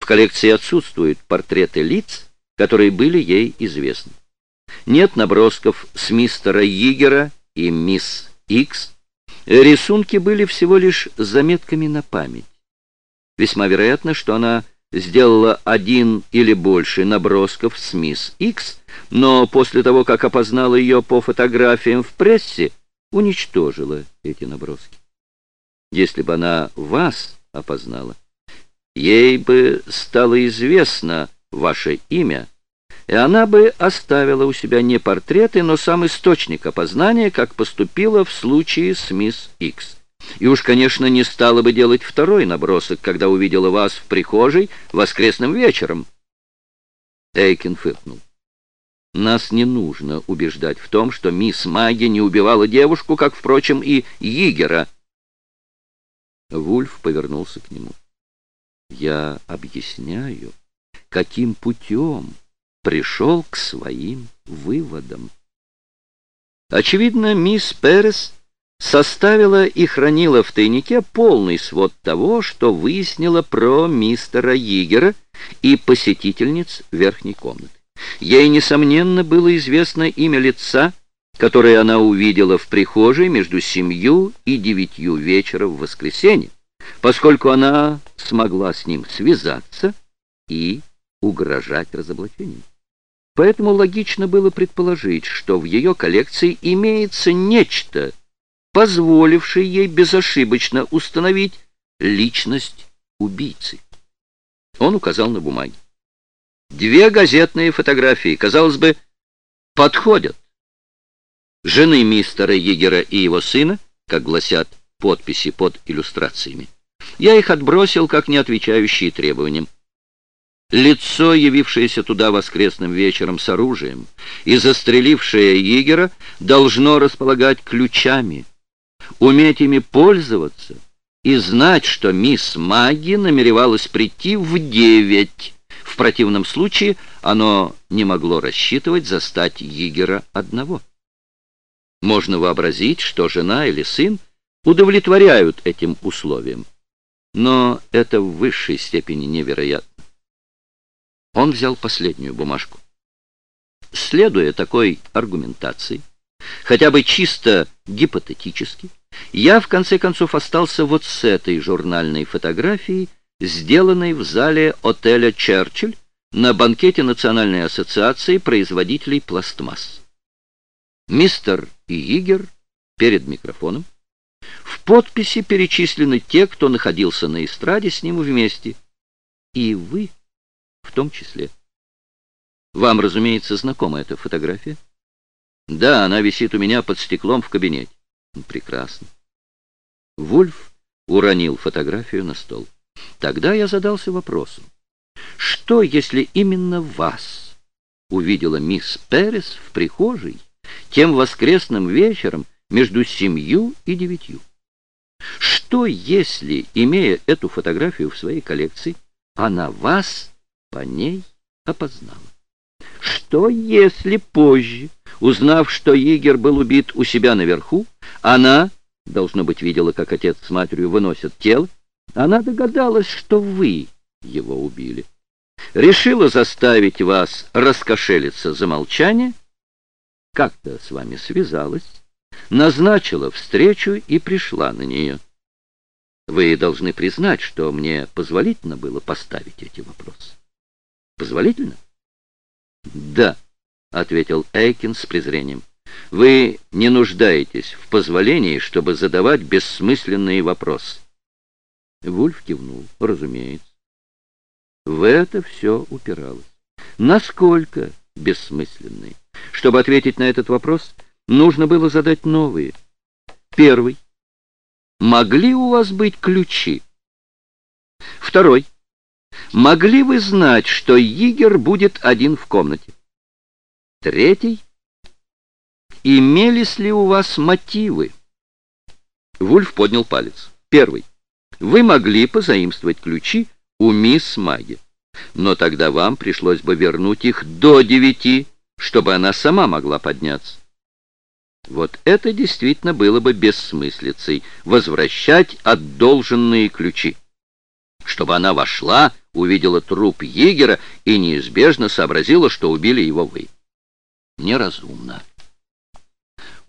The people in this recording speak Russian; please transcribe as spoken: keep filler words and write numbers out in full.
коллекции отсутствуют портреты лиц, которые были ей известны. Нет набросков с мистера Йигера и мисс Икс. Рисунки были всего лишь заметками на память. Весьма вероятно, что она сделала один или больше набросков с мисс Икс, но после того, как опознала ее по фотографиям в прессе, уничтожила эти наброски. Если бы она вас опознала, ей бы стало известно ваше имя, и она бы оставила у себя не портреты, но сам источник опознания, как поступила в случае с мисс Икс. И уж, конечно, не стала бы делать второй набросок, когда увидела вас в прихожей воскресным вечером. Эйкин фыркнул. Нас не нужно убеждать в том, что мисс Маги не убивала девушку, как, впрочем, и Йигера. Вульф повернулся к нему. Я объясняю, каким путем пришел к своим выводам. Очевидно, мисс Перес составила и хранила в тайнике полный свод того, что выяснила про мистера Йигера и посетительниц верхней комнаты. Ей, несомненно, было известно имя лица, которое она увидела в прихожей между семью и девятью вечера в воскресенье, поскольку она смогла с ним связаться и угрожать разоблачением. Поэтому логично было предположить, что в ее коллекции имеется нечто, позволившее ей безошибочно установить личность убийцы. Он указал на бумаги. Две газетные фотографии, казалось бы, подходят. Жены мистера Йигера и его сына, как гласят подписи под иллюстрациями. Я их отбросил как не отвечающие требованиям. Лицо, явившееся туда воскресным вечером с оружием и застрелившее Йигера, должно располагать ключами, уметь ими пользоваться и знать, что мисс Маги намеревалась прийти в девять. В противном случае оно не могло рассчитывать застать Йигера одного. Можно вообразить, что жена или сын удовлетворяют этим условиям, но это в высшей степени невероятно. Он взял последнюю бумажку. Следуя такой аргументации, хотя бы чисто гипотетически, я в конце концов остался вот с этой журнальной фотографией, сделанной в зале отеля «Черчилль» на банкете Национальной ассоциации производителей пластмасс. Мистер Йигер перед микрофоном. В подписи перечислены те, кто находился на эстраде с ним вместе. И вы в том числе. Вам, разумеется, знакома эта фотография? Да, она висит у меня под стеклом в кабинете. Прекрасно. Вульф уронил фотографию на стол. Тогда я задался вопросом. Что, если именно вас увидела мисс Перес в прихожей тем воскресным вечером между семью и девятью? Что, если, имея эту фотографию в своей коллекции, она вас по ней опознала? Что, если позже, узнав, что Йигер был убит у себя наверху, она, должно быть, видела, как отец с матерью выносят тело, она догадалась, что вы его убили, решила заставить вас раскошелиться за молчание, как-то с вами связалась, назначила встречу и пришла на нее. Вы должны признать, что мне позволительно было поставить эти вопросы. Позволительно? Да, ответил Эйкин с презрением. Вы не нуждаетесь в позволении, чтобы задавать бессмысленные вопросы. Вульф кивнул. Разумеется. В это все упиралось. Насколько бессмысленные? Чтобы ответить на этот вопрос, нужно было задать новые. Первый. Могли у вас быть ключи? Второй. Могли вы знать, что Йигер будет один в комнате? Третий. Имелись ли у вас мотивы? Вульф поднял палец. Первый. Вы могли позаимствовать ключи у мисс Маги, но тогда вам пришлось бы вернуть их до девяти, чтобы она сама могла подняться. Вот это действительно было бы бессмыслицей — возвращать одолженные ключи. чтобы она вошла, увидела труп егеря и неизбежно сообразила, что убили его вы. Неразумно.